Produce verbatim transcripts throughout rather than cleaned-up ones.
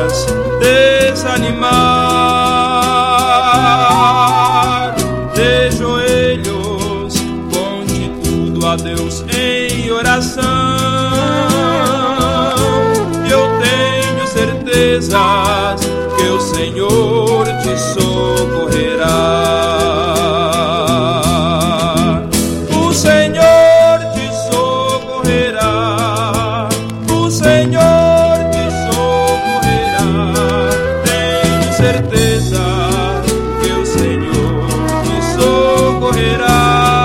faz desanimar. De joelhos, conte tudo a Deus em oração. Eu tenho certezas que o Senhor te socorrerá. O Senhor te socorrerá. O Senhor te socorrerá. Tenho certeza que o Senhor te socorrerá.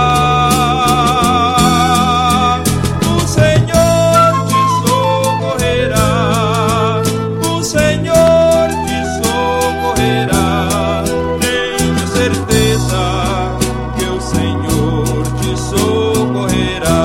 O Senhor te socorrerá. O Senhor te socorrerá. Tenho certeza que o Senhor te socorrerá.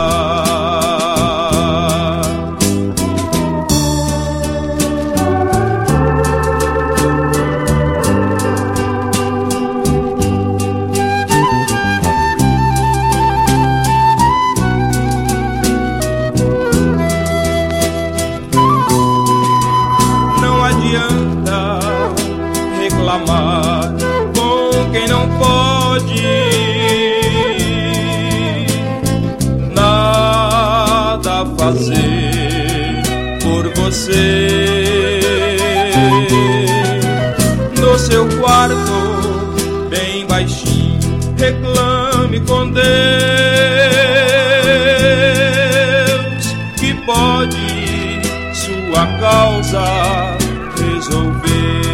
Não adianta reclamar com quem não pode nada fazer por você. No seu quarto, bem baixinho, reclame com Deus, que pode sua causa resolver.